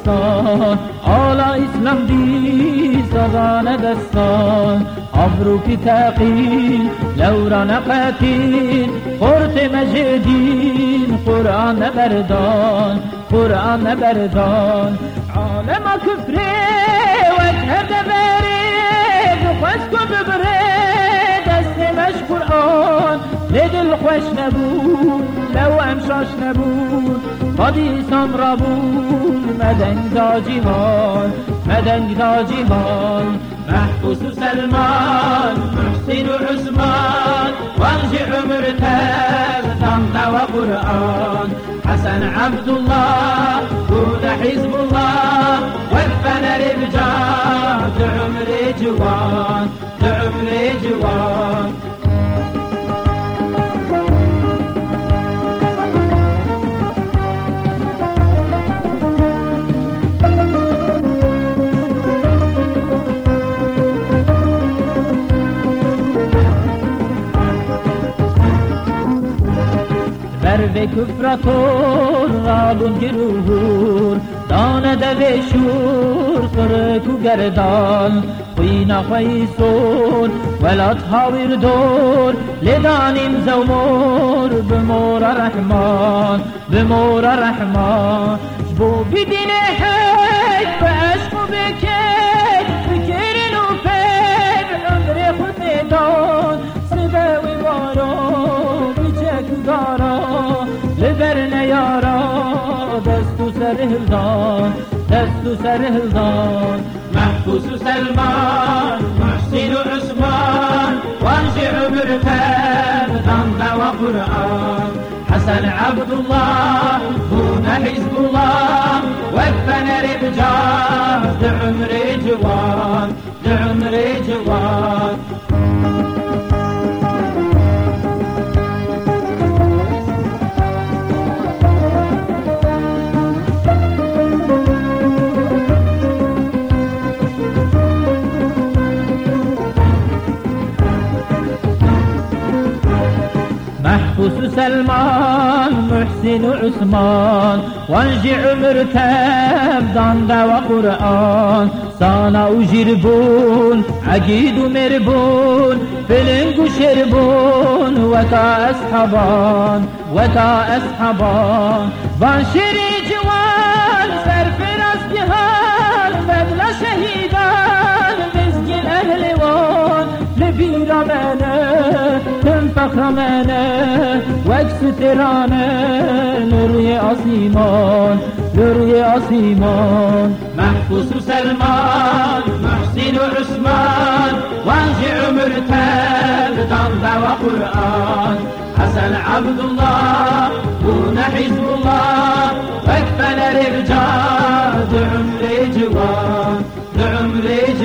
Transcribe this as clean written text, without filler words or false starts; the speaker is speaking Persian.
داستان آلا اسلام دی سازان دستان ابروکی تقیل لوران قتیل خورت مجدین قرآن بردان قرآن بردان عالم کفره وجه دبره خوشکو ببره دست مش قرآن لدل خوش نبود لو امشاش نبود قادی سامرا بود مدنگ دا جیهان مدنگ دا جیهان محبوس و سلمان محسن و عثمان وانج عمر تبدان و قرآن حسن عبدالله بود حزب الله وفن ربجان عمر جوان عمر جوان به کفراتور رابون گروهور دانه دوه شور خرکو گردان خوینا خویسون ولات هاویر دور لدانیم زومور بمور رحمان بمور رحمان جبو بدین حج بعشق و بکر بکرن و پر عمر خود میدان سباوی بارو بچکو دارا لبر نیارا دست و سر هلدان دست و سر هلدان محبوس و سلمان محسن و عثمان وانج عمر تبدان و قرآن حسن عبدالله بون حزب الله وفن ربجان عمر جوان عمر جوان محبوس سلمان محسن عثمان وانج عمر تبدان و قرآن سانا و جربون عقید و مربون فلنگ و شربون و تا اصحابان وان شری جوان سرفراز جهان بدل شهیدان مزگین اهلوان لبیرا منه فخر منه وکس ترانه لروی آسیمان لروی آسیمان محبوس و سلمان محسن و عثمان وانج عمر تبدان و قرآن حسن عبدالله بون حزب الله وكفن رجال عمر جوان عمر